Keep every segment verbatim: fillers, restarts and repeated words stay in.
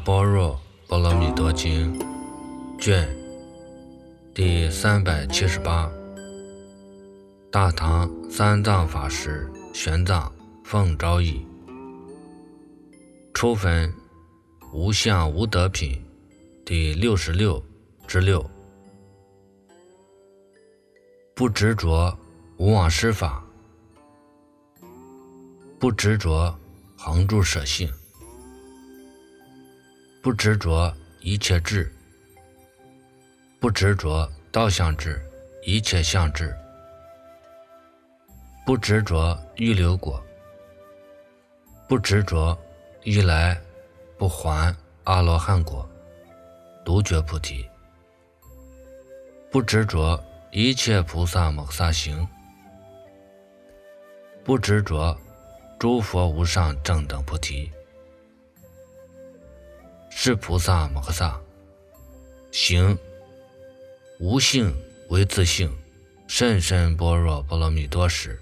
般若波罗蜜多经卷第三百七十八，大唐三藏法师玄奘奉诏译，初分无相无德品第六十六之六，不执着无妄施法，不执着恒住舍性，不执着一切智，不执着道相智一切相智，不执着预流果，不执着一来不还阿罗汉果独觉菩提，不执着一切菩萨摩诃萨行，不执着诸佛无上正等菩提，是菩萨摩诃萨行无性为自性甚深般若波罗蜜多时，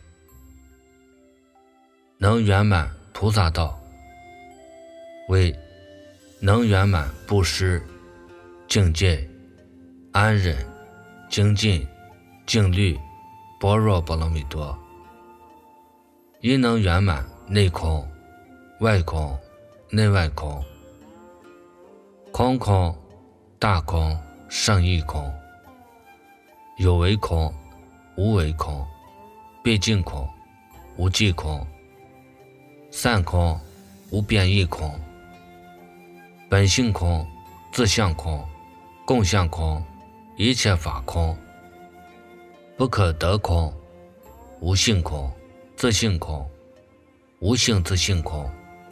能圆满菩萨道，为能圆满布施、境界、安忍、精进、静虑、般若波罗蜜多，亦能圆满内空、外空、内外空、空空、大空、胜义空、有为空、无为空、毕竟空、无际空、散空、无变异空、本性空、自相空、共相空、一切法空、不可得空、无性空、自性空、无性自性空，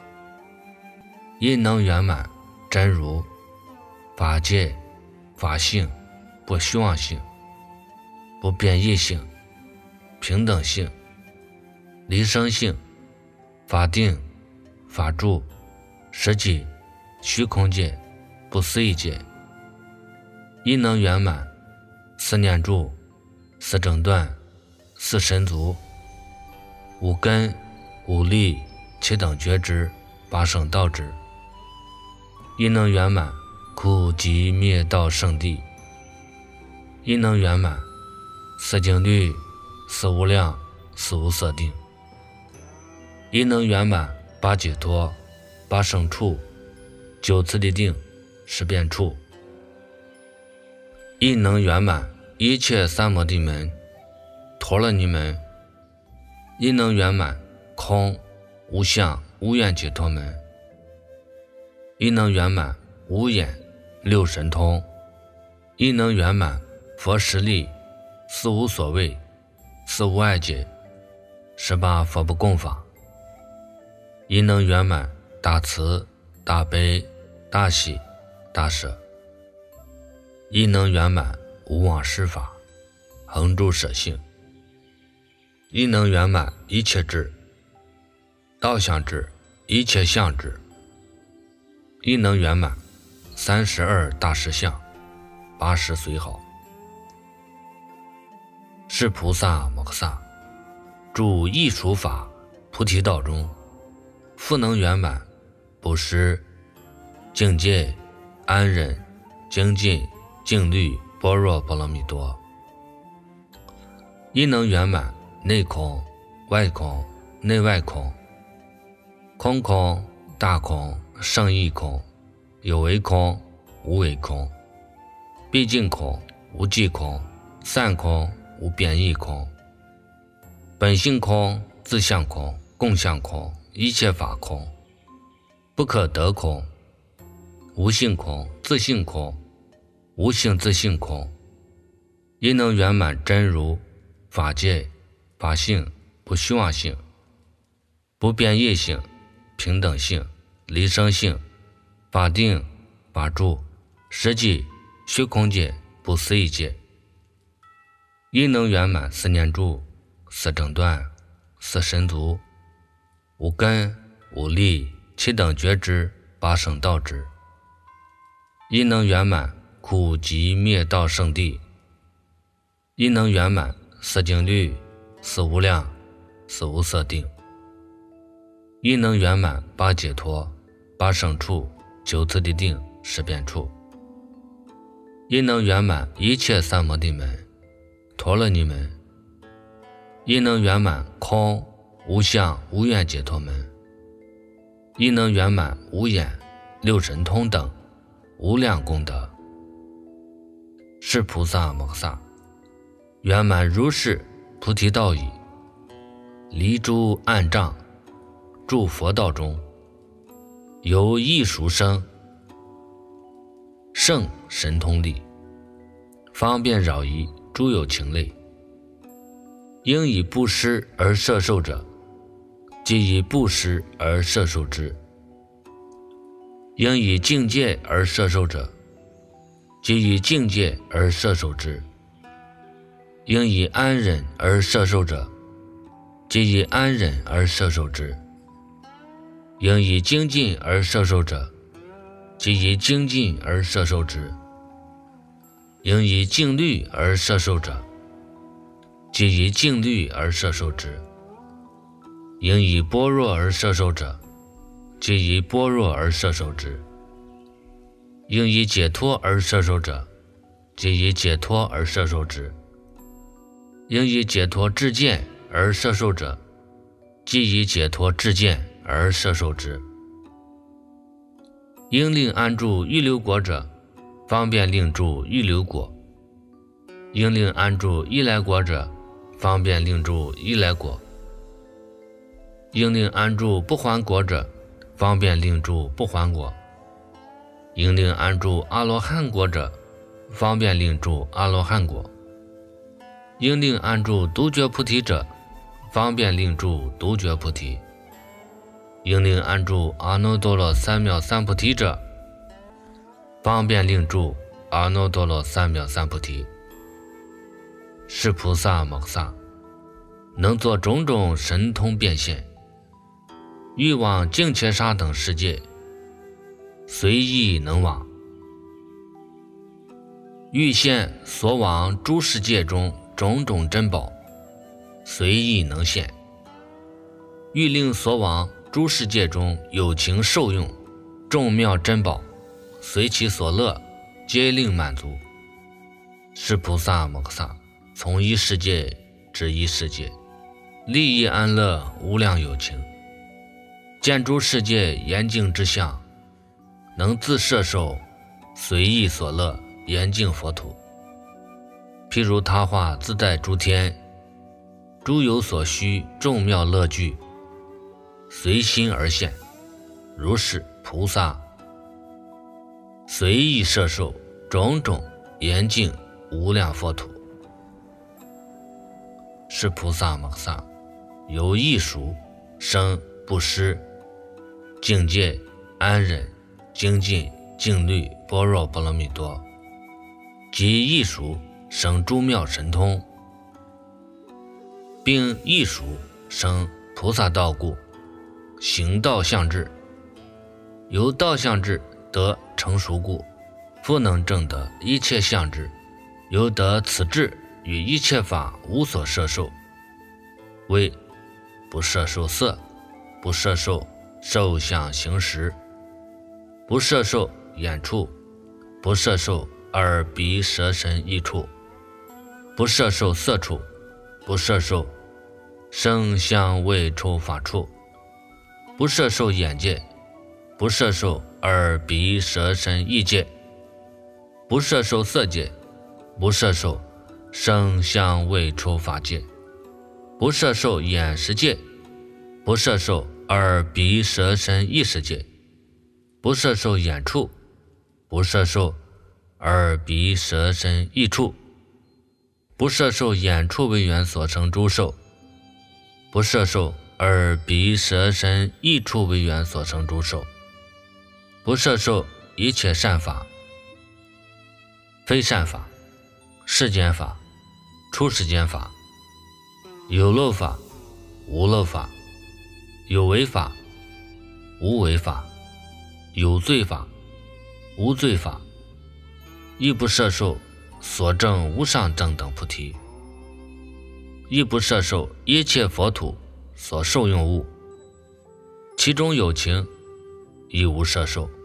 因能圆满真如、法界、法性、不虚妄性、不变异性、平等性、离生性、法定、法住、实际、虚空界、不思议界，亦能圆满四念住、四正断、四神足、五根、五力、七等觉知、八圣道智，亦能圆满苦集灭道圣地，亦能圆满四静虑、四无量、四无色定，亦能圆满八解脱、八圣处、九次第定、十变处，亦能圆满一切三摩地门、陀罗尼门，亦能圆满空、无相、无愿解脱门，亦能圆满无眼、六神通，亦能圆满佛实力、四无所谓、四无碍解、十八佛不共法，亦能圆满大慈、大悲、大喜、大舍，亦能圆满无妄施法、恒住舍性，亦能圆满一切智、道相智、一切相智，亦能圆满三十二大实相、八十随好，是菩萨摩诃萨住艺术法菩提道中，复能圆满布施、境界、安忍、精进、静虑、般若波罗蜜多，亦能圆满内空、外空、内外空、空空、大空、胜义空、有为空、无为空、毕竟空、无际空、散空、无变异空、本性空、自相空、共相空、一切法空、不可得空、无性空、自性空、无性自性空，亦能圆满真如、法界、法性、不虚妄性、不变异性、平等性、离生性、法定、法住、实际、虚空界、不思议界，亦能圆满四念住、四正断、四神足、五根、五力、七等觉知、八圣道智，亦能圆满苦集灭道圣地，亦能圆满四静虑、四无量、四无色定，亦能圆满八解脱、八圣处、 九次的定十遍处，亦能圆满一切三摩地门、陀罗尼门，亦能圆满空无相无愿解脱门，亦能圆满无眼六神通等无量功德。是菩萨摩诃萨圆满如是菩提道已，离诸暗障，住佛道中，由异熟生圣神通力，方便扰夷诸有情类。应以布施而摄受者，即以布施而摄受之；应以境界而摄受者，即以境界而摄受之；应以安忍而摄受者，即以安忍而摄受之；应以精进而摄受者，即以精进而摄受之；应以静虑而摄受者，即以静虑而摄受之；应以般若而摄受者，即以般若而摄受之；应以解脱而摄受者，即以解脱而摄受之；应以解脱智见而摄受者，即以解脱智见而摄受之；应令安住预流国者，方便令住预流国；应令安住依来国者，方便令住依来国；应令安住不还国者，方便令住不还国；应令安住阿罗汉国者，方便令住阿罗汉国；应令安住独觉菩提者，方便令住独觉菩提；应令安住阿耨多罗三藐三菩提者，方便令住阿耨多罗三藐三菩提。是菩萨摩诃萨能作种种神通变现，欲往净伽沙等世界，随意能往；欲现所往诸世界中种种珍宝，随意能现；欲令所往诸世界中有情受用众妙珍宝，随其所乐，皆令满足。是菩萨摩诃萨从一世界至一世界，利益安乐无量有情，见诸世界严净之相，能自摄受随意所乐严净佛土。譬如他化自带诸天，诸有所需众妙乐具，随心而现，如是菩萨随意摄受种种严净无量佛土。是菩萨摩诃萨由异熟生布施、境界、安忍、精进、静虑、般若波罗蜜多，即异熟生诸妙神通，并异熟生菩萨道故，行道相智，由道相智得成熟故，复能证得一切相智，由得此智与一切法无所摄受，为不摄受色，不摄受受想行识，不摄受眼处，不摄受耳鼻舌身意处，不摄受色处，不摄受声香味触法处，不摄受眼界，不摄受耳鼻舌身意界，不摄受色界，不摄受声香味触法界，不摄受眼识界，不摄受耳鼻舌身意识界，不摄受眼处，不摄受耳鼻舌身意处，不摄受眼处为缘所成诸受，不摄受耳鼻舌身意处为缘所成诸受，不摄受一切善法、非善法、世间法、出世间法、有漏法、无漏法、有为法、无为法、有罪法、无罪法，亦不摄受所证无上正等菩提，亦不摄受一切佛土所受用物，其中有情亦无摄受，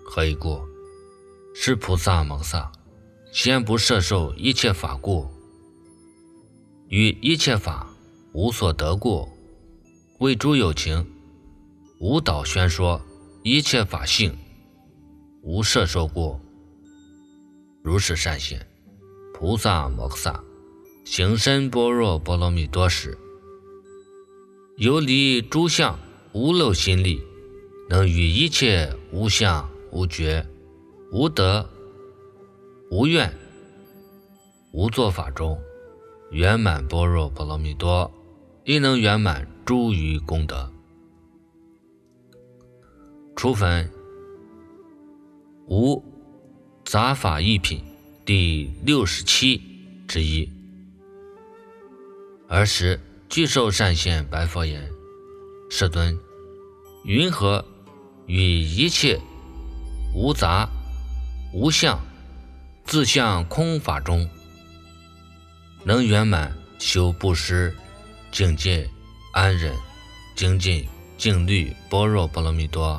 何以故？是菩萨摩萨先不摄受一切法故，于一切法无所得故，为诸有情无导宣说一切法性，无摄受故。如是善现，菩萨摩萨行深般若波罗蜜多时，游离诸相无漏心力，能于一切无相无觉无得无愿无作法中圆满般若波罗蜜多，亦能圆满诸余功德。初分无杂法一品第六十七之一。尔时具受善现白佛言：世尊，云何于一切无杂无相自相空法中，能圆满修布施、境界、安忍、精进、静虑般若波罗蜜多？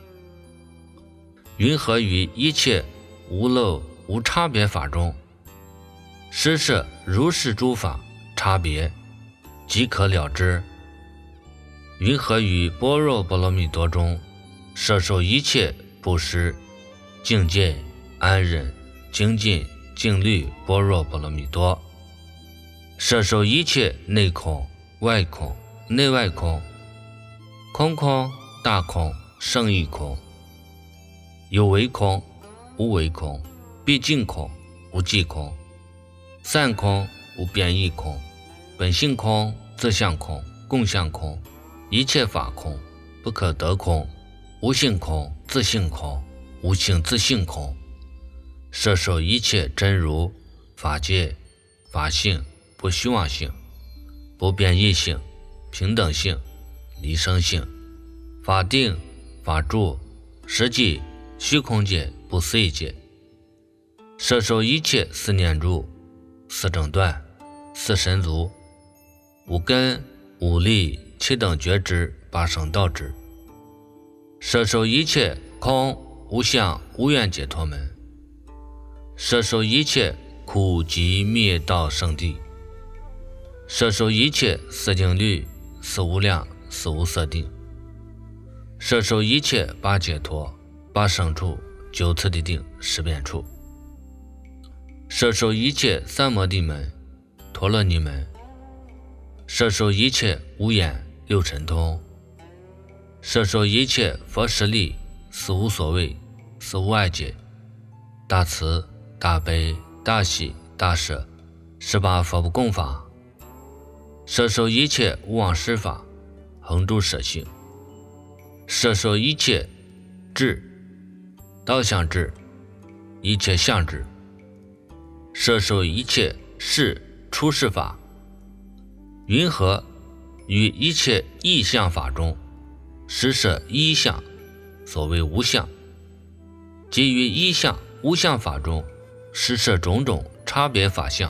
云何于一切无漏无差别法中，施设如是诸法差别，即可了之？云何于般若波罗蜜多中，摄受一切布施、境界、安忍、精进、静虑般若波罗蜜多，摄受一切内空、外空、内外空、空空、大空、胜义空，有为空、无为空、毕竟空、无际空、散空、无变异空、本性空、自相空、共相空、一切法空、不可得空、无性空、自性空、无性自性空，摄受一切真如、法界、法性、不虚妄性、不变异性、平等性、离生性、法定、法住、实际、虚空界、不思议界，摄受一切四念住、四正断、四神足、五根、五力、七等觉知、八圣道知，摄受一切空、无相、无愿解脱门，摄受一切苦集灭道圣地，摄受一切四静虑、四无量、四无色定，摄受一切八解脱、八胜处、九次第定、十变处，摄受一切三摩地门、陀罗尼门，摄受一切无眼六尘通，摄受一切佛实力、四无所谓、四无碍解、大慈、大悲、大喜、大舍、十八佛不共法，摄受一切无妄施法、恒诸舍性，摄受一切智、道相智、一切相智，摄受一切事出世法。云何于一切异相法中，施设一相，所谓无相，即于一相无相法中，施设种种差别法相。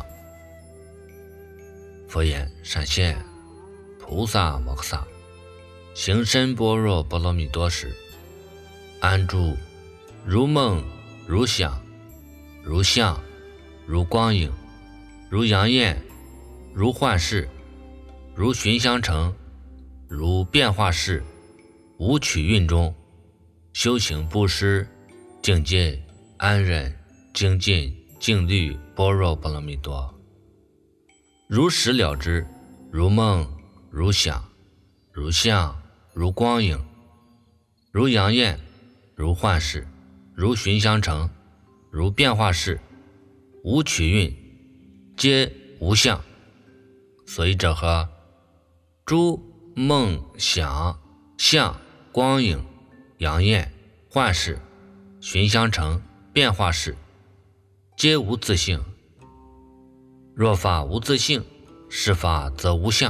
佛言：善现，菩萨摩萨行深般若波罗蜜多时，安住如梦如想如相如光影如阳焰如幻视如寻香城如变化式无取运中，修行布施、境界、安忍、精进、静虑般若波罗蜜多，如实了知，如梦如想如相如光影如阳焰如幻视如寻香城如变化式无取运，皆无相。所以者何？诸梦想相光影阳焰幻视寻香城变化式，皆无自性。若法无自性，是法则无相；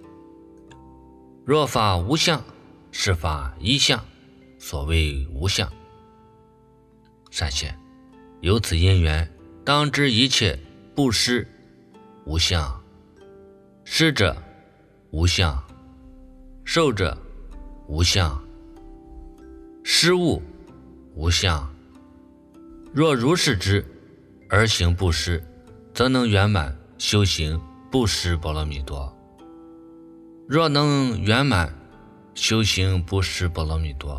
若法无相，是法一相，所谓无相。善现，由此因缘，当知一切布施无相，施者无相，受者无相，施物无相， 若如是知而行布施，则能圆满修行布施波罗蜜多。若能圆满修行布施波罗蜜多，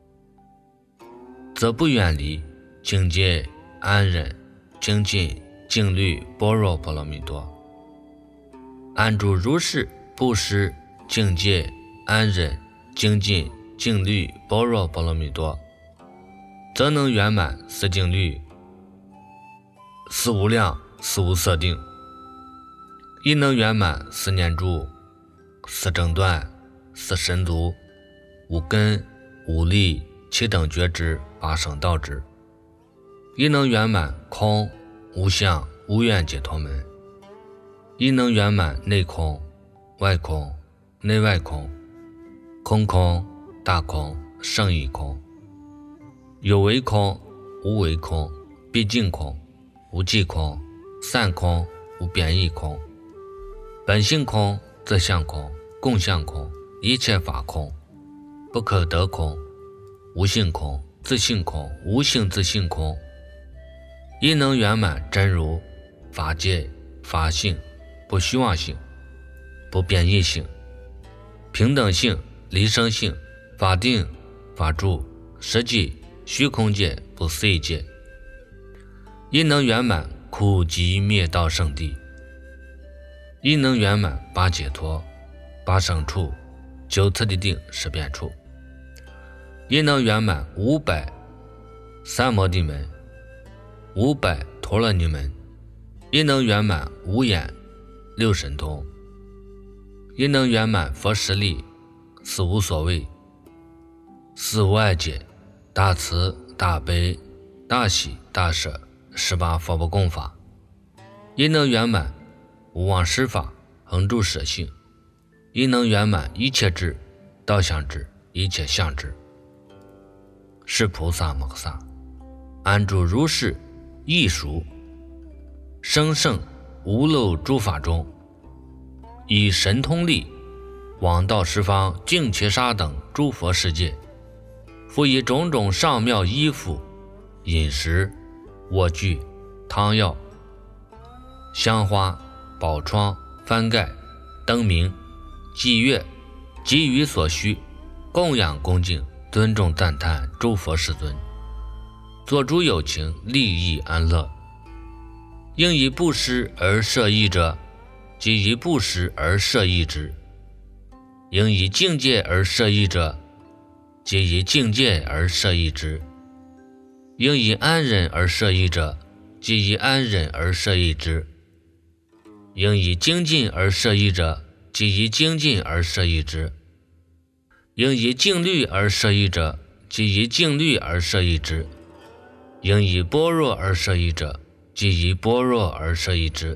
则不远离境界安忍精进静虑般若波罗蜜多。安住如是布施境界安忍精进静虑般若波罗蜜多，则能圆满四静虑四无量四无色定，亦能圆满四念住四正断四神足五根五力七等觉知八圣道知，亦能圆满空无相无愿解脱门，亦能圆满内空外空内外空空空大空胜义空，有为空无为空毕竟空无际空散空无贬义空本性空自相空共相空一切法空不可得空无性空自性空无性自性空，亦能圆满真如法界法性不虚妄性不贬义性平等性离生性法定法住实际虚空界不思议界，亦能圆满苦集灭道圣地，亦能圆满八解脱八胜处九次第定十变处，亦能圆满五百三摩地门五百陀罗尼门，亦能圆满五眼六神通，亦能圆满佛实力四无所谓四无碍解大慈大悲大喜大舍十八佛不共法，亦能圆满无妄施法恒住舍性，亦能圆满一切智道相智一切相智。是菩萨摩诃萨安住如是艺熟生胜无漏诸法中，以神通力往道十方净伽沙等诸佛世界，复以种种上妙衣服饮食卧具汤药香花宝窗幡盖灯明祭乐给予所需，供养恭敬尊重赞叹诸佛世尊，作诸有情利益安乐。应以布施而摄益者，即以布施而摄益之；应以境界而摄益者，即以境界而摄益之；应以安忍而摄益者，即以安忍而摄益之；应以精进而摄益者，即以精进而摄益之；应以静虑而摄益者，即以静虑而摄益之；应以般若而摄益者，即以般若而摄益之；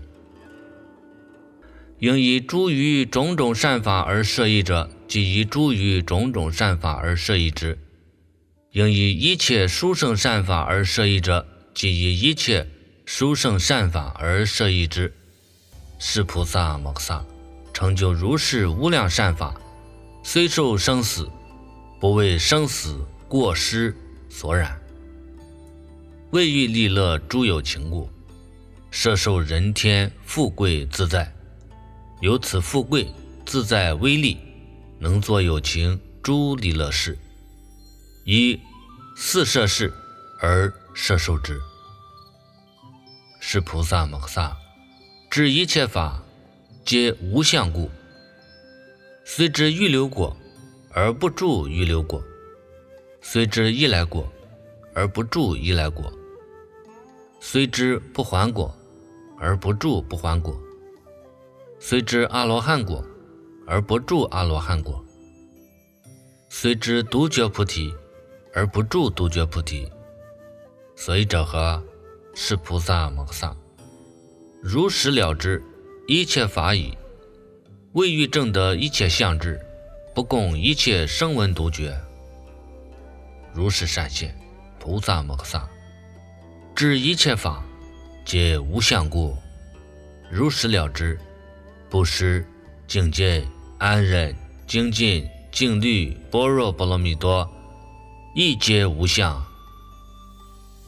应以诸于种种善法而摄益者，即以诸于种种善法而摄益之；应以一切殊胜善法而摄益者，即以一切殊胜善法而摄益之。是菩萨摩诃萨成就如是无量善法，虽受生死，不为生死过失所染，为欲利乐诸有情故，摄受人天富贵自在，由此富贵自在威力，能作有情诸利乐事，以四摄事而摄受之。是菩萨摩诃萨知一切法皆无相故，虽知欲流果而不住欲流果，虽知依来果而不住依来果，虽知不还果而不住不还果，虽知阿罗汉果而不住阿罗汉果，虽知独觉菩提而不住独觉菩提。所以者何？是菩萨摩诃萨如实了知一切法已，为欲证得一切相智，不共一切声闻独觉。如是善现菩萨摩诃萨知一切法皆无相故，如实了知布施境界安忍精进静虑般若波罗蜜多，亦皆无相。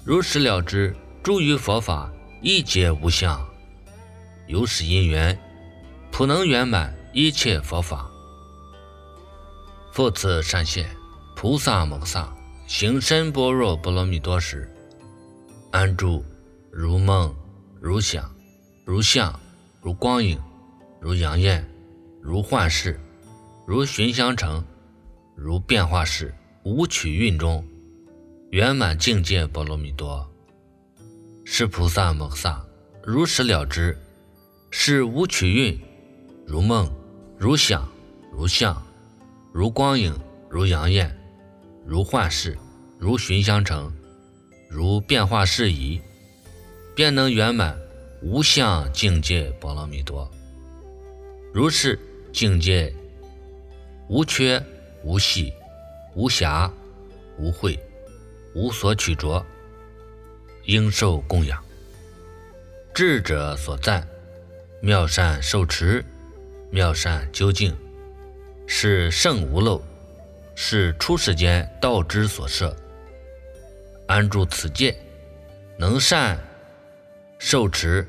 如是了知，诸于佛法一皆无相，由是因缘，普能圆满一切佛法。复次善现，菩萨摩诃萨行深般若波罗蜜多时，安住如梦如想如相如光影如阳焰如幻视如寻香城如变化式无取运中，圆满境界波罗蜜多。是菩萨摩诃萨如实了知，是无取运如梦如想如相如光影如阳焰如幻视如寻香城如变化事宜，便能圆满无相境界波罗蜜多。如是境界无缺无隙无瑕无秽，无所取着，应受供养。智者所赞，妙善受持，妙善究竟，是圣无漏，是出世间道之所设。安住此界，能善受持，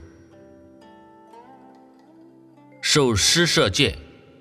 受施设界，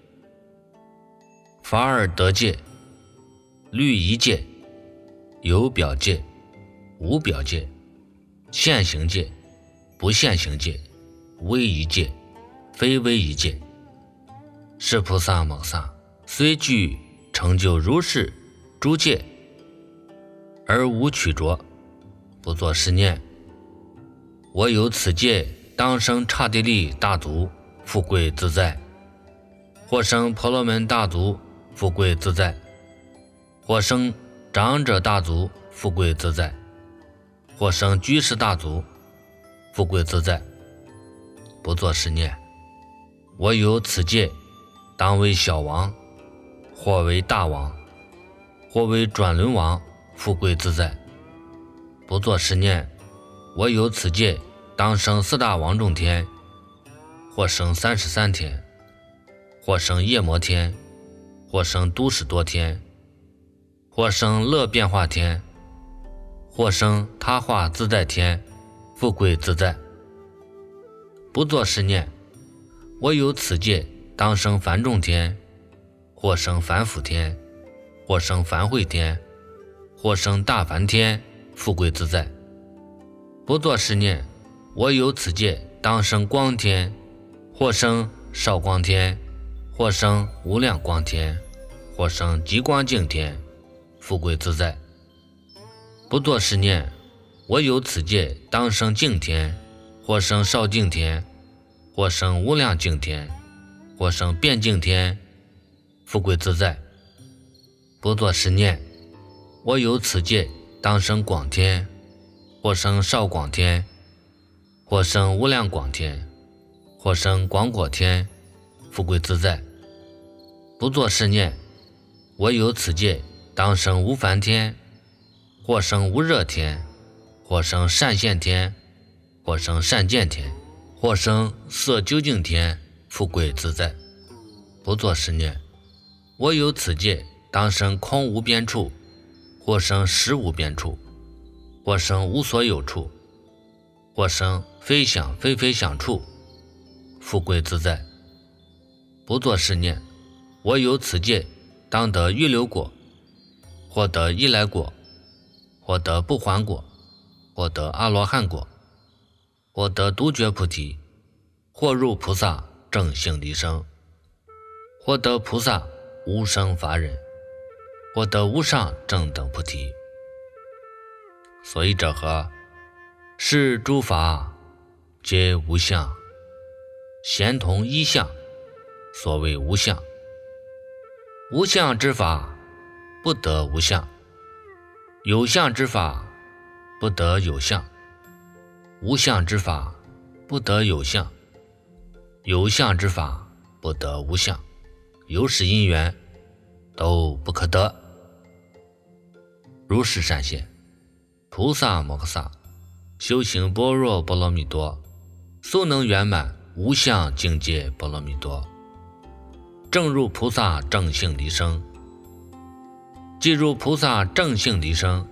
法尔得界，律仪界，有表界，无表界，现行界，不现行界，威仪界，非威仪界。是菩萨摩诃萨虽具成就如是诸界，而无取着，不作是念：我有此界，当生刹帝利大族，富贵自在；或生婆罗门大族，富贵自在；或生长者大族，富贵自在；或生居士大族，富贵自在。不作是念：我有此界，当为小王，或为大王，或为转轮王，富贵自在。不作是念：我有此界，当生四大王众天，或生三十三天，或生夜摩天，或生都市多天，或生乐变化天，或生他化自在天，富贵自在。不作是念：我有此界，当生梵众天，或生梵辅天，或生梵会天，或生大梵天，富贵自在。不作是念：我有此界，当生光天，或生少光天，或生无量光天，或生极光净天，富贵自在。不作是念：我有此界，当生净天，或生少净天，或生无量净天，或生变净天，富贵自在。不作是念：我有此界，当生广天，或生少广天，或生无量广天，或生广果天，富贵自在。不作是念：我有此界，当生无烦天，或生无热天，或生善现天，或生善见天，或生色究竟天，富贵自在。不作是念：我有此界，当生空无边处，或生实无边处，或生无所有处，或生非想非非想处，富贵自在。不作是念：我有此界，当得预流果，或得依来果，或得不还果，或得阿罗汉果，或得独觉菩提，或入菩萨正性离生，或得菩萨无生法忍，或得无上正等菩提。所以者何？是诸法皆无相，咸同一相，所谓无相。无相之法不得无相，有相之法不得有相，无相之法不得有相，有相之法不得无相，有始因缘都不可得。如是善现，菩萨摩诃萨修行般若波罗蜜多，速能圆满无相境界波罗蜜多，正入菩萨正性离生。即入菩萨正性离生，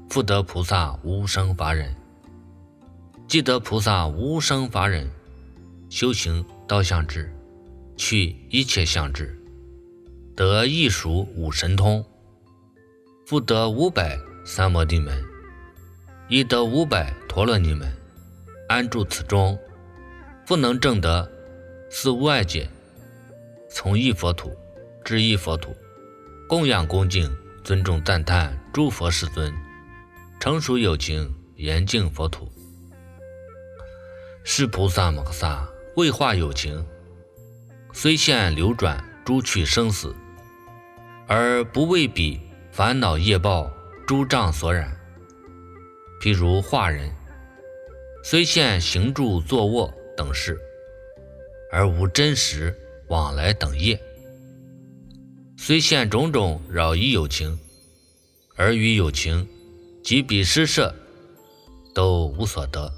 复得菩萨无生法忍。既得菩萨无生法忍，修行道相智，去一切相智，得异熟五神通，复得五百三摩地门，亦得五百陀罗尼门，安住此中，不能证得四无碍界，从一佛土至一佛土，供养恭敬尊重赞叹诸佛世尊，成熟有情严净佛土。是菩萨摩诃萨为化有情，虽现流转诸趣生死，而不为彼烦恼业报诸障所染。譬如化人，虽现行住坐卧等事，而无真实往来等业，虽现种种扰疑有情，而与有情及彼施设都无所得。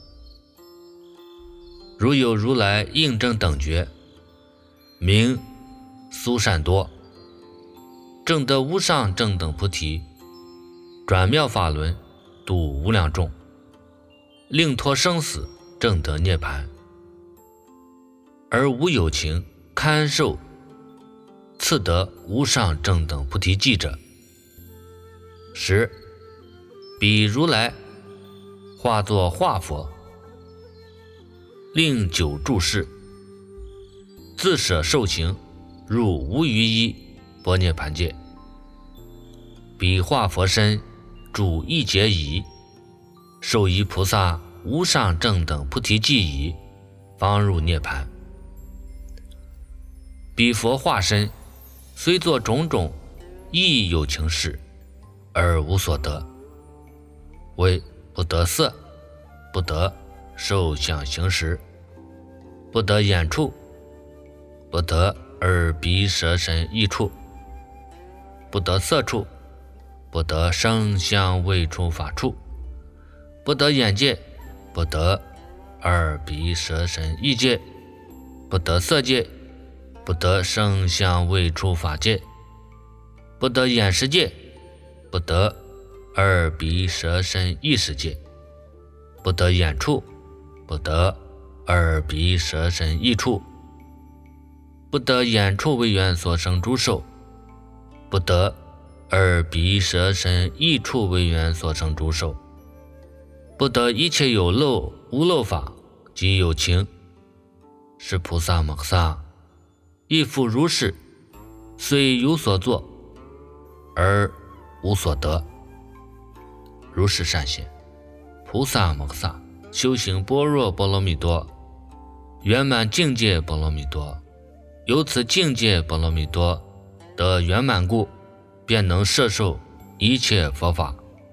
如有如来应正等觉，名苏善多，证得无上正等菩提，转妙法轮，度无量众，令脱生死，证得涅槃，而无有情堪受赐得无上正等菩提记者，十彼如来化作化佛，令久住世，自舍受行，入无余一般涅盘界。彼化佛身，住一劫已，受依菩萨无上正等菩提记已，方入涅盘。彼佛化身，虽作种种亦有情事，而无所得，为不得色，不得受想行识，不得眼处，不得耳鼻舌身意处，不得色处，不得声香味触法处，不得眼界，不得耳鼻舌身意界，不得色界，不得声香味触法界，不得眼识界，不得耳鼻舌身意识界，不得眼处，不得耳鼻舌身意处，不得眼处为缘所生诸受，不得耳鼻舌身意处为缘所生诸受，不得一切有漏无漏法及有情。是菩萨摩诃萨亦复如是，虽有所作，而无所得。如是善现，菩萨摩诃萨修行般若波罗蜜多，圆满境界波罗蜜多，由此境界波罗蜜多得圆满故，便能摄受一切佛法。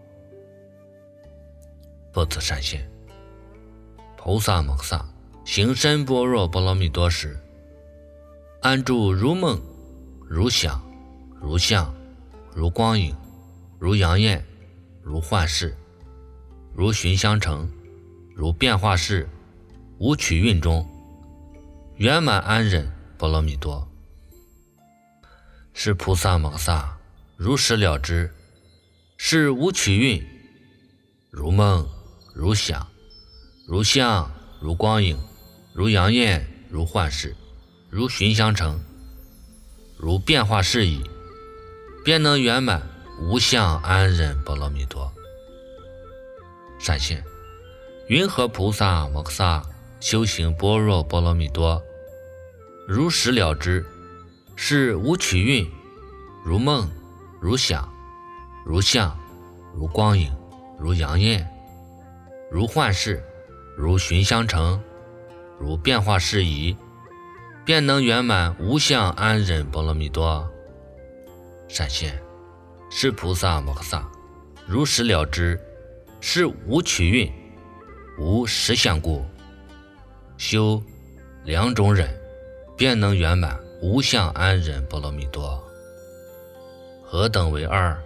复次善现，菩萨摩诃萨行深般若波罗蜜多时，安住如梦如想如相如光影如阳焰如幻视如寻香城如变化世无取蕴中，圆满安忍波罗蜜多。是菩萨摩诃萨如实了知，是无取蕴，如梦如想如相如光影如阳焰如幻视如寻香城如变化世矣，便能圆满无相安忍波罗蜜多。善现，云何菩萨摩诃萨修行般若波罗蜜多，如实了知，是无取蕴，如梦如想如相如光影如阳焰如幻视如寻香城如变化世矣，便能圆满无相安忍波罗蜜多。善现，是菩萨摩诃萨如实了知，是无取蕴无实相故，修两种忍，便能圆满无相安忍波罗蜜多。何等为二？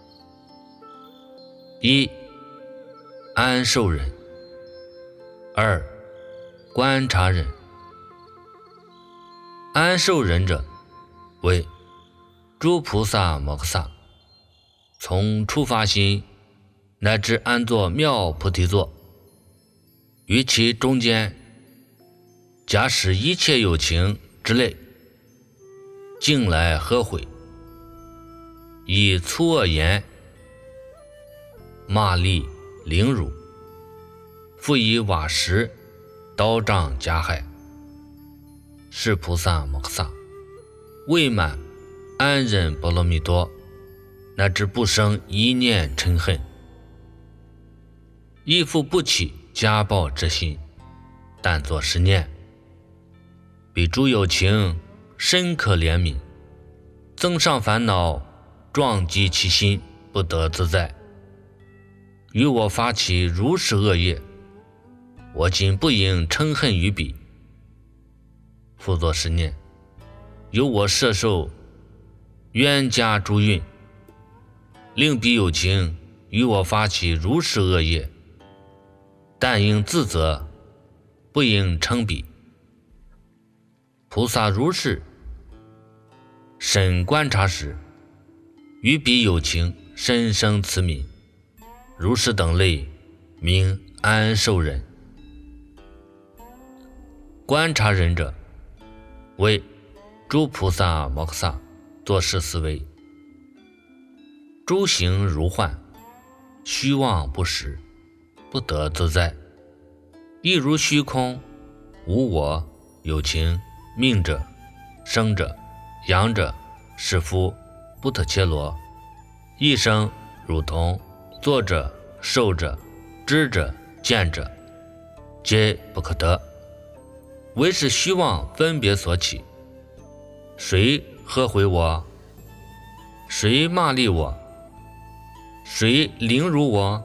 一、安受忍；二、观察忍。安受忍者，为诸菩萨摩诃萨从初发心乃至安坐妙菩提座，于其中间假使一切有情之类，径来合毁，以粗恶言骂詈凌辱，复以瓦石刀杖加害，是菩萨摩诃萨未满安忍波罗蜜多，乃至不生一念嗔恨，亦复不起家暴之心，但作是念：彼诸有情深可怜悯，增上烦恼，撞击其心，不得自在，于我发起如是恶业，我今不应嗔恨于彼。复作是念：由我摄受冤家诸运，令彼有情于我发起如是恶业，但应自责，不应称彼。菩萨如是审观察时，于彼有情深生慈悯，如是等类名安受忍。观察忍者，为诸菩萨摩诃萨作是思维：诸行如幻，虚妄不实，不得自在，亦如虚空，无我有情，命者、生者、养者、是夫、不特伽罗，一生如同作者、受者、知者、见者，皆不可得，唯是虚妄分别所起。谁喝毁我？谁骂詈我？谁凌辱我？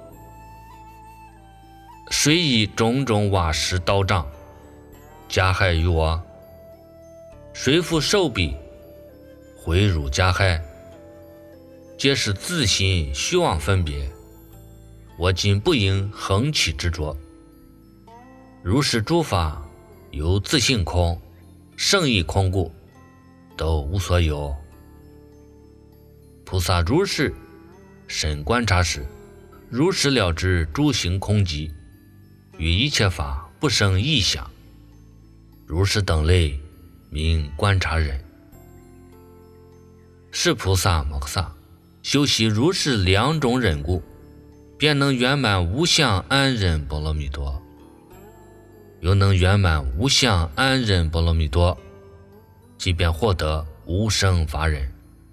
谁以种种瓦石刀杖加害于我？谁复受彼毁辱加害？皆是自心虚妄分别，我今不应恒起执着。如是诸法由自性空，圣意空故，都无所有。菩萨如是审观察时，如实了知诸行空寂，与一切法不生异想，如是等类名观察忍。是菩萨摩诃萨修习如是两种忍故，便能圆满无相安忍波罗蜜多。又能圆满无相安忍波罗蜜多，即便获得无生法忍。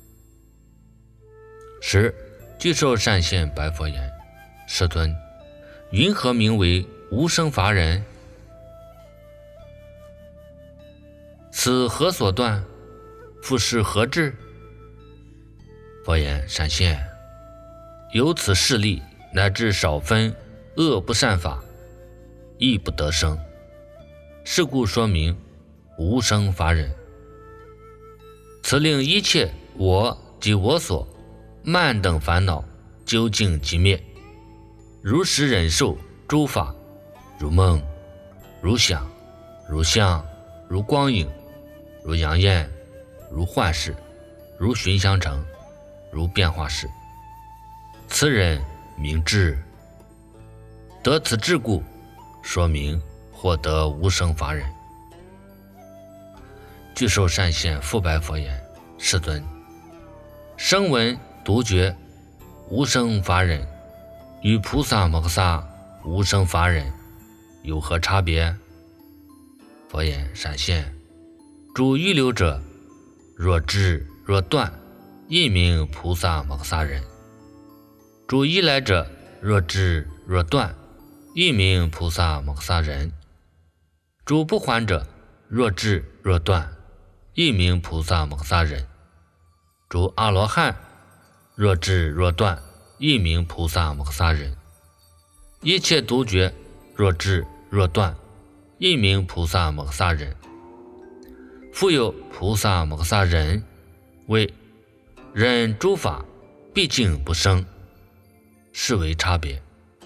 十具受善现白佛言：世尊，云何名为无生法忍？此何所断？复是何智？佛言：善现，由此事例，乃至少分恶不善法，亦不得生。是故说明无生法忍。此令一切我及我所慢等烦恼究竟即灭，如实忍受诸法，如梦，如想，如相，如光影，如阳焰，如幻视，如寻香城，如变化事。此忍名智。得此智故，说明获得无生法忍。具受善现复白佛言：世尊，声闻独觉无生法忍与菩萨摩诃萨无生法忍有何差别？佛言：善现，诸预流者，若知若断，亦名菩萨摩诃萨忍；诸依来者，若知若断，亦名菩萨摩诃萨忍；诸不还者，若知若断，亦名菩萨摩诃萨忍；诸阿罗汉，若知若断，亦名菩萨摩诃萨忍；一切独觉，若知若断，亦名菩萨摩诃萨忍。复有菩萨摩诃萨忍，为忍诸法毕竟不生，是为差别。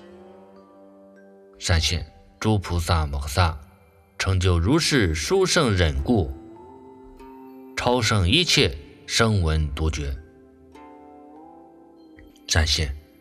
善现，诸菩萨摩诃萨成就如是殊胜忍故，超胜一切声闻独觉。善现，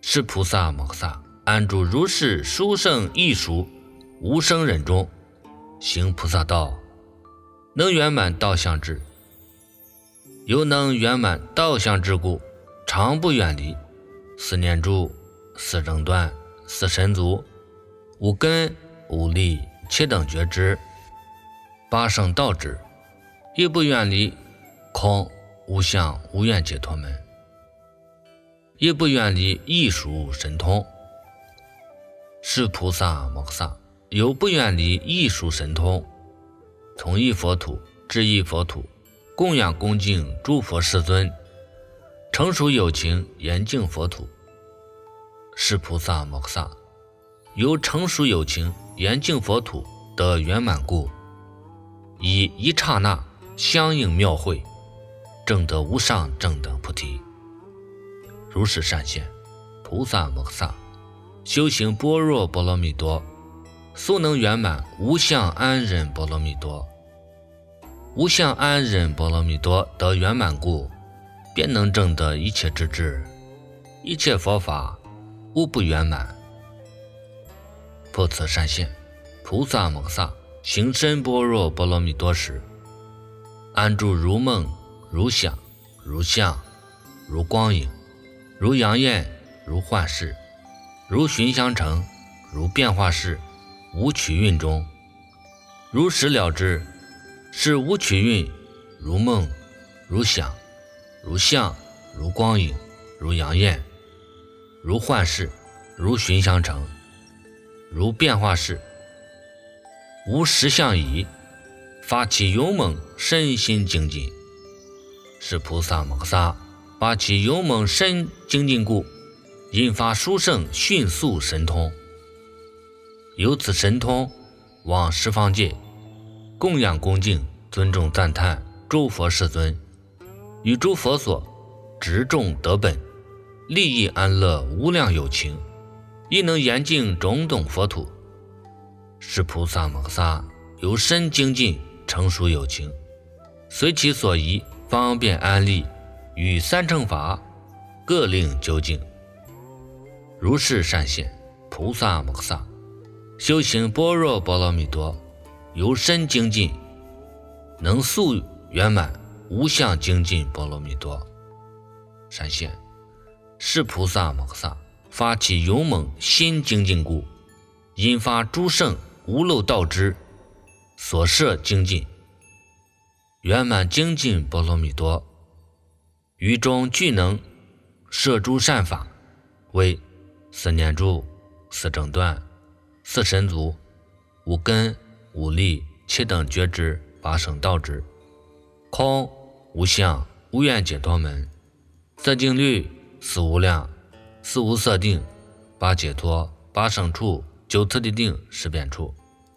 是菩萨摩诃萨安住如是殊胜艺术无生忍中，行菩萨道，能圆满道相智。又能圆满道相智故，常不远离四念住、四正断、四神足、五根、五力、七等觉知、八圣道智，亦不远离空、无相、无愿解脱门，亦不远离艺术神通。是菩萨摩诃萨有不远离艺术神通，从一佛土至一佛土，供养恭敬诸佛世尊，成熟有情严净佛土。是菩萨摩诃萨由成熟有情严净佛土得圆满故，以一刹那相应妙慧，证得无上正等菩提。如是善现菩萨摩诃萨修行般若波罗蜜多，速能圆满无相安忍波罗蜜多。无相安忍波罗蜜多得圆满故，便能证得一切智智，一切佛法无不圆满。破此善现菩萨摩诃萨行深般若波罗蜜多时，安住如梦、如想、如相、如光影、如阳焰、如幻视、如寻香城、如变化式、无取运中，如实了知是无取运，如梦、如想、如相、如光影、如阳焰、如幻视、如寻香城、如变化式，无实相疑，发起勇猛身心精进。是菩萨摩诃萨发起勇猛身精进故，引发殊胜迅速神通。由此神通往十方界供养恭敬尊重赞叹诸佛世尊，与诸佛所执众得本，利益安乐无量有情，亦能严净种种佛土。是菩萨摩诃萨由身精进成熟有情，随其所宜方便安利，与三乘法各令究竟。如是善现菩萨摩诃萨修行般若波罗蜜多，由身精进能速圆满无相精进波罗蜜多。善现是菩萨摩诃萨发起勇猛心精进故，引发诸圣无漏道之所摄精进，圆满精进波罗蜜多，于中具能摄诸善法，为四念住、四正断、四神足、五根、五力、七等觉知、八圣道知、空、无相、无愿解脱门、色净律、四无量、四无色定、八解脱、八圣处、九次第定、十遍处。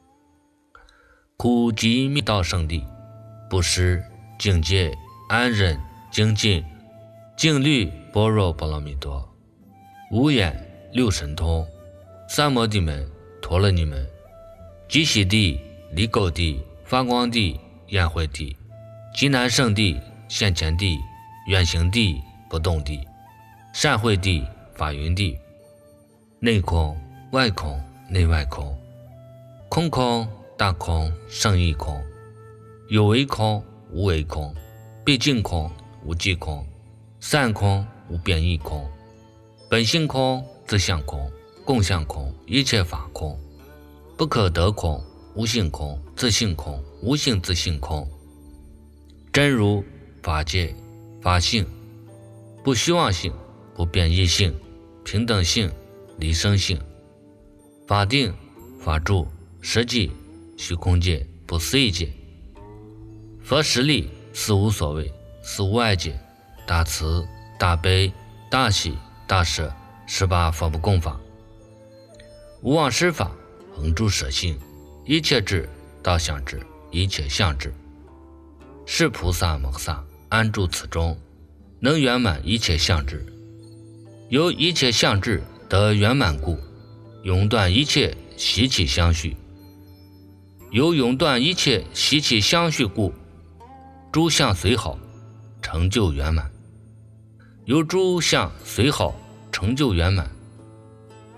苦集密道圣地，布施、境界、安忍、精进、净律、般若波罗蜜多、无眼、六神通、三摩地门、陀罗尼门、极喜地、离垢地、发光地、宴会地、极难胜地、现前地、远行地、不动地、善会地、法云地、内空、外空、内外空、空空、大空、胜义空、有为空、无为空、毕竟空、无际空、散空、无变异空、本性空、自相空、共相空、一切法空、不可得空、无性空、自性空、无性自性空、真如、法界、法性、不虚妄性、不变异性、平等性、离生性、法定、法住、实际、虚空界、不思议界、佛实力、四无所谓、四无碍界、大慈、大悲、大喜、大舍、十八佛不共法、无妄施法、恒诸舍性、一切智、道相智、一切相智。是菩萨摩诃萨安住此中，能圆满一切相智，由一切相智得圆满故，永断一切习气相续。由永断一切习气相续故，诸相随好，成就圆满。由诸相随好成就圆满，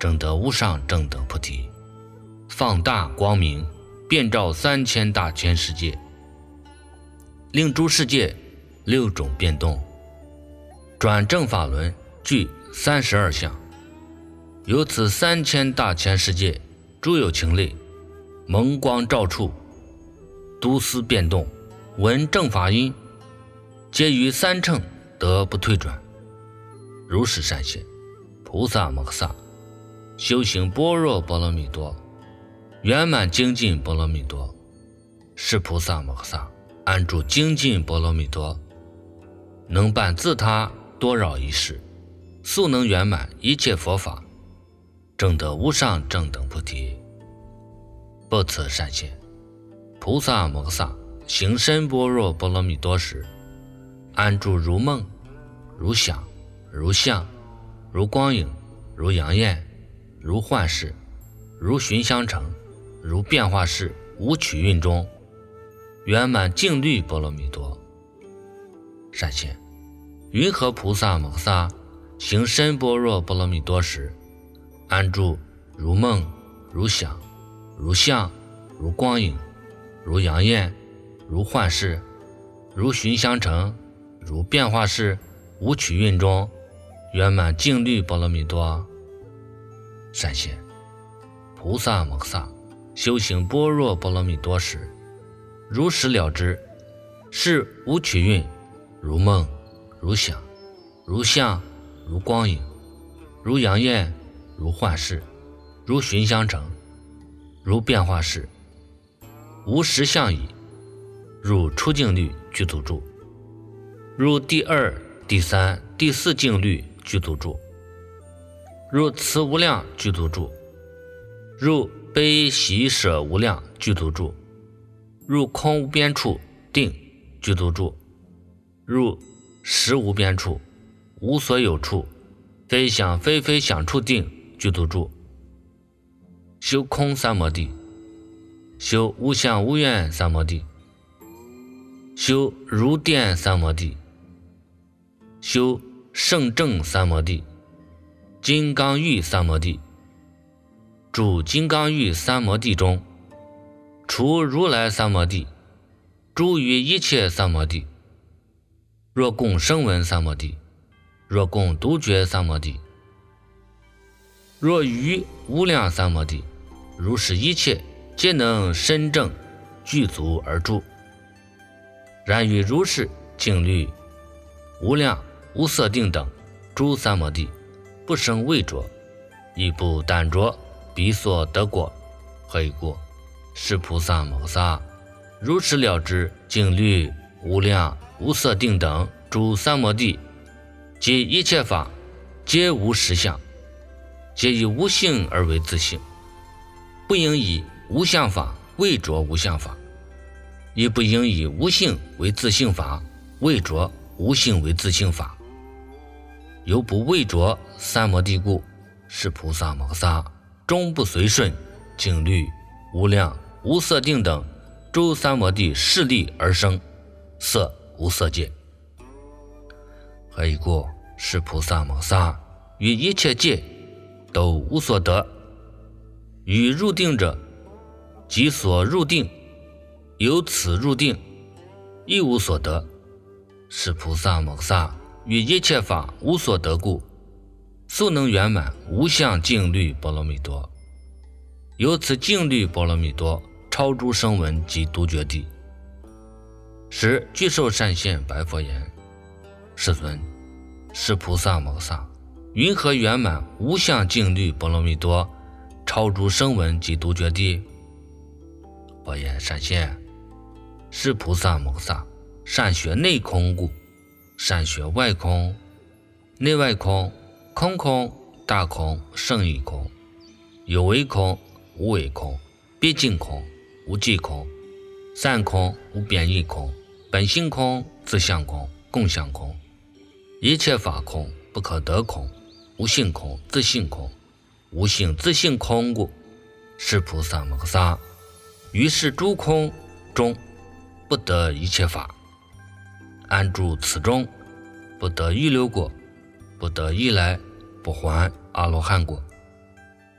证得无上正等菩提，放大光明，遍照三千大千世界，令诸世界六种变动，转正法轮具三十二相。由此三千大千世界诸有情类，蒙光照处，都思变动，闻正法音，皆于三乘得不退转。如是善现菩萨摩诃萨修行般若波罗蜜多，圆满精进波罗蜜多，是菩萨摩诃萨安住精进波罗蜜多，能办自他多扰一世，速能圆满一切佛法，证得无上正等菩提。不此善现菩萨摩诃萨行深般若波罗蜜多时，安住如梦，如想，如相，如光影，如阳焰，如幻视，如寻香城，如变化世，无取运中，圆满净律波罗蜜多。善现云何菩萨摩诃萨行深般若波罗蜜多时，安住如梦，如想，如相，如光影，如阳焰，如幻视，如寻香城，如变化世，无取运中，圆满净律波罗蜜多。善现菩萨摩诃萨修行般若波罗蜜多时，如实了知是无取运，如梦，如想，如相，如光影，如阳焰，如幻视，如寻香城，如变化世，无实相矣。入出净律具足住，入第二、第三、第四净律具足住，入慈无量具足住，入悲喜舍无量具足住，入空无边处定具足住，入实无边处无所有处非想非非想处定具足住，修空三摩地，修无相无愿三摩地，修如电三摩地，修圣正三摩地，金刚玉三摩地。住金刚玉三摩地中，除如来三摩地，诸于一切三摩地。若供声闻三摩地，若供独觉三摩地，若于无量三摩地，如是一切皆能深正具足而住。然于如是净律无量无色定等诸三摩地，不生畏着，亦不胆着彼所得果。何以故？是菩萨摩诃萨如实了知净律无量无色定等诸三摩地及一切法皆无实相，皆以无性而为自性，不应以无相法畏着无相法，亦不应以无性为自性法畏着无性为自性法。由不畏着三摩地故，是菩萨摩诃萨终不随顺净律无量无色定等诸三摩地势力而生色无色界。何以故？是菩萨摩诃萨于一切界都无所得，于入定者即所入定，由此入定亦无所得。是菩萨摩诃萨于一切法无所得故，速能圆满无相净律波罗蜜多。由此净律波罗蜜多超诸声闻及独觉地。时具受善现白佛言：世尊，是菩萨摩诃萨云何圆满无相净律波罗蜜多超诸声闻及独觉地？佛言：善现，是菩萨摩诃萨善学内空故，善学外空、内外空、空空、大空、胜义空、有为空、无为空、毕竟空、无际空、散空、无变异空、本性空、自相空、共相空、一切法空、不可得空、无性空、自性空、无性自性空故，是菩萨摩诃萨于是诸空中不得一切法，安住此中，不得预流果，不得一来不还阿罗汉果。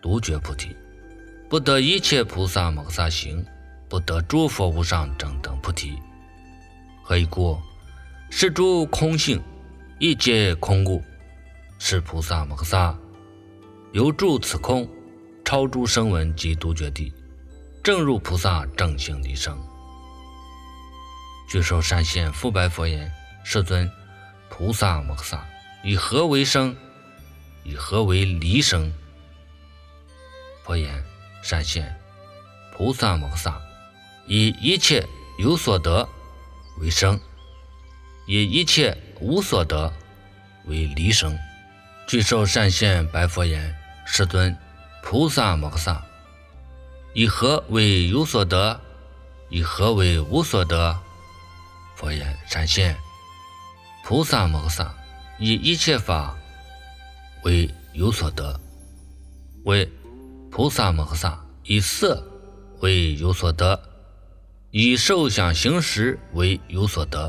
独觉菩提，不得一切菩萨摩诃萨行，不得诸佛无上正等菩提。何以故？是诸空性，一皆空故。是菩萨摩诃萨由住此空，超诸声闻及独觉地，正入菩萨正性离生。具受善现，复白佛言：世尊，菩萨摩诃萨以何为生？以何为离生？佛言：善现，菩萨摩诃萨以一切有所得为生，以一切无所得为离生。具受善现，白佛言：世尊，菩萨摩诃萨以何为有所得？以何为无所得？佛言：善现，菩萨摩诃萨以一切法为有所得，为菩萨摩诃萨以色为有所得，以受想行识为有所得。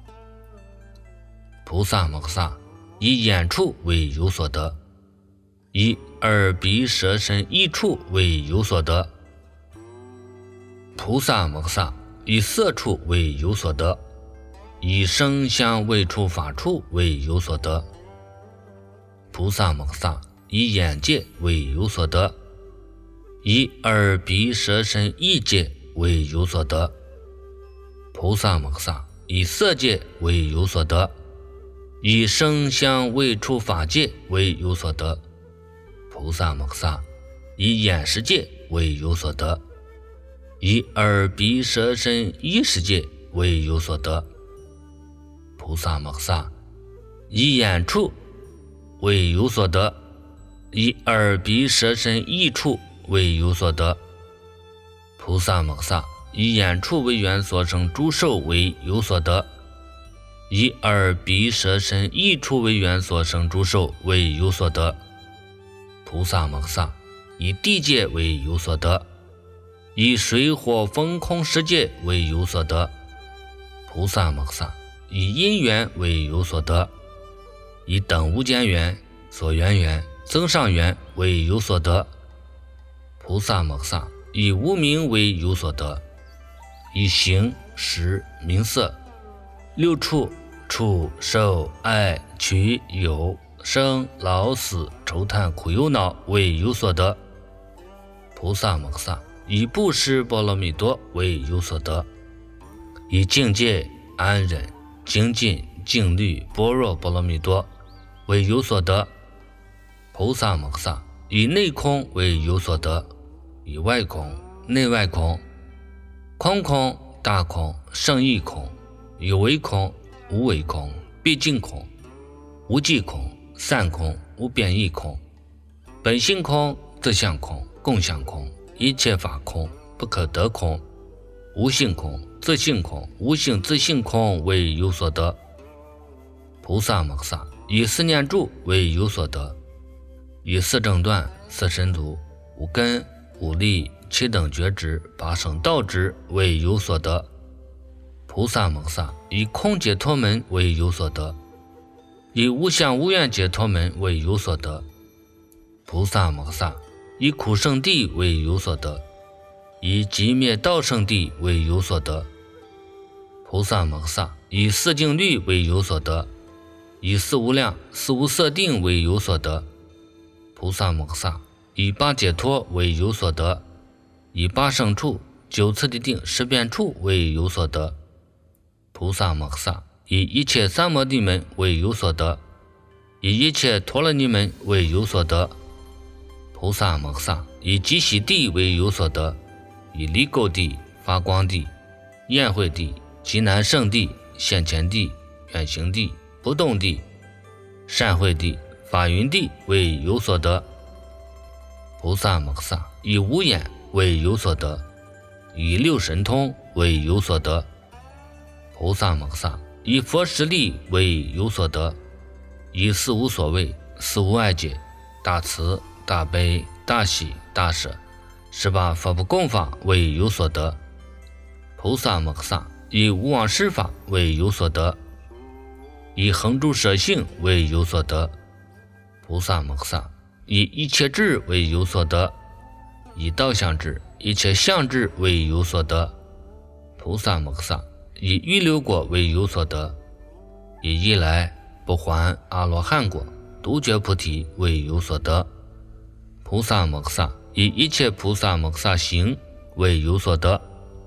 菩萨摩诃萨以眼处为有所得，以耳鼻舌身意处为有所得。菩萨摩诃萨以色处为有所得，以声香味触法处为有所得。菩萨摩诃萨以眼界为有所得，以耳鼻舌身意界为有所得。菩萨摩诃萨以色界为有所得，以声香味触法界为有所得。菩萨摩诃萨以眼识界为有所得，以耳鼻舌身意识界为有所得。菩萨摩诃萨以眼处为有所得，以耳鼻舌身意处为有所得。菩萨摩诃萨以眼处为缘所生诸受为有所得，以耳鼻舌身意处为缘所生诸受为有所得。菩萨摩诃萨以地界为有所得，以水火风空世界为有所得。菩萨摩诃萨以因缘为有所得，以等无间缘、所缘缘、增上缘为有所得。菩萨摩诃萨以无明为有所得，以形识名色六处触受爱取有生老死愁叹苦忧恼为有所得。菩萨摩诃萨以布施波罗蜜多为有所得，以境界安忍精进静虑般若波罗蜜多为有所得。菩萨摩诃萨以内空为有所得，以外空内外空空空大空胜义空有为空无为空毕竟空无际空散空无变异空本性空自相空共相空一切法空不可得空无性空自性空无性自性空为有所得。菩萨摩诃萨以四念住为有所得，以四正断四神足五根五力七等觉知八圣道知为有所得。菩萨摩诃萨以空解脱门为有所得，以无相无愿解脱门为有所得。菩萨摩诃萨以苦圣地为有所得，以寂灭道圣地为有所得。菩萨摩诃萨以四净律为有所得，以四无量四无色定为有所得。菩萨摩诃萨以八解脱为有所得，以八圣处九次第定十变处为有所得。菩萨摩诃萨以一切三摩地门为有所得，以一切陀罗尼门为有所得。菩萨摩诃萨以极喜地为有所得，以离垢地发光地宴会地极难胜地现前地远行地不动地善会地法云地为有所得。菩萨摩诃萨以无眼为有所得，以六神通为有所得。菩萨摩诃萨以佛实力为有所得，以四无所谓四无碍解大慈大悲大喜大舍十八佛不共法为有所得。菩萨摩诃萨以无妄施法为有所得，以恒住舍性为有所得。菩萨摩诃萨以一切智为有所得，以道相智、一切相智为有所得。菩萨摩诃萨以预流果为有所得，以一来不还阿罗汉果、独觉菩提为有所得。菩萨摩诃萨以一切菩萨摩诃萨行为有所得，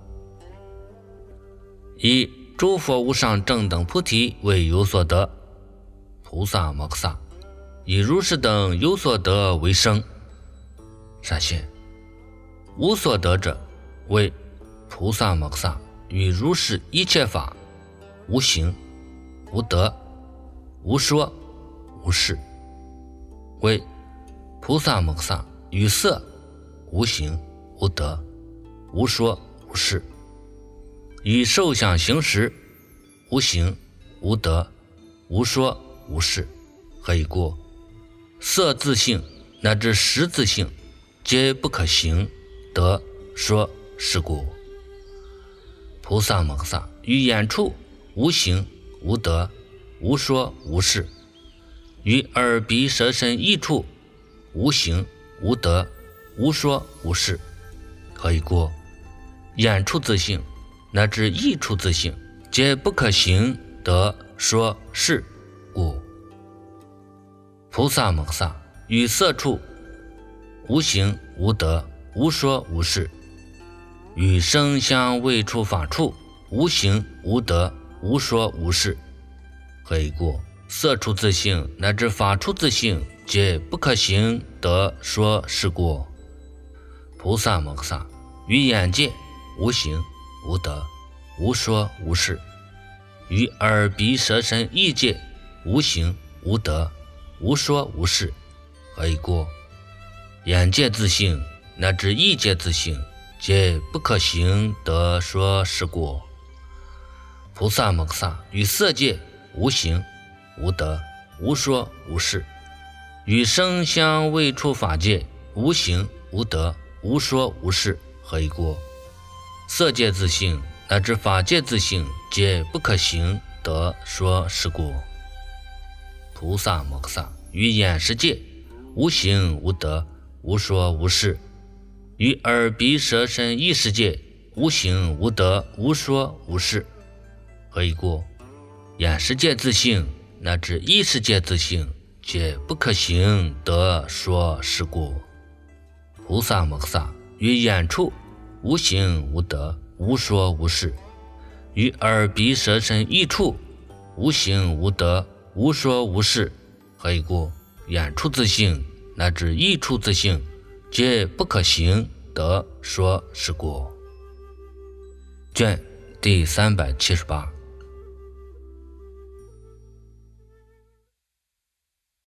以诸佛无上正等菩提为有所得。菩萨摩诃萨以如是等有所得为生。善现，无所得者为菩萨摩诃萨与如是一切法无形无得无说无事，为菩萨摩诃萨与色无形无得无说无事，以受想行识无形无得无说无事。何以故？色自性乃至识自性皆不可行得说是故。菩萨摩诃萨于眼处无形无得无说无事，于耳鼻舌身意处无形无得无说无事。何以故？眼处自性乃至意处自性皆不可行得说是故。菩萨摩诃萨于色处无形无得无说无事，于声香味触法处无形无得无说无事。何以故？色处自性乃至法处自性皆不可行得说是故。菩萨摩诃萨于眼界无形无得无说无事，于耳鼻舌身意界无形无得无说无事。何以故？眼界自性乃至意界自性皆不可行得说是故。菩萨摩诃萨于色界无形无得无说无事，于声香味触法界无形无得无说无事。何以故？色界自性乃至法界自性皆不可行得说是故。菩萨摩诃萨于眼识界无形无得无说无事，于耳鼻舌身意识界无形无得无说无事。何以故？眼识界自性乃至意识界自性皆不可行得说是故。菩萨摩诃萨于眼处无形无得无说无事，于耳鼻舌身意处无形无得无说无事。何以故？眼处自性乃至意处自性皆不可行得说是故。卷第三百七十八。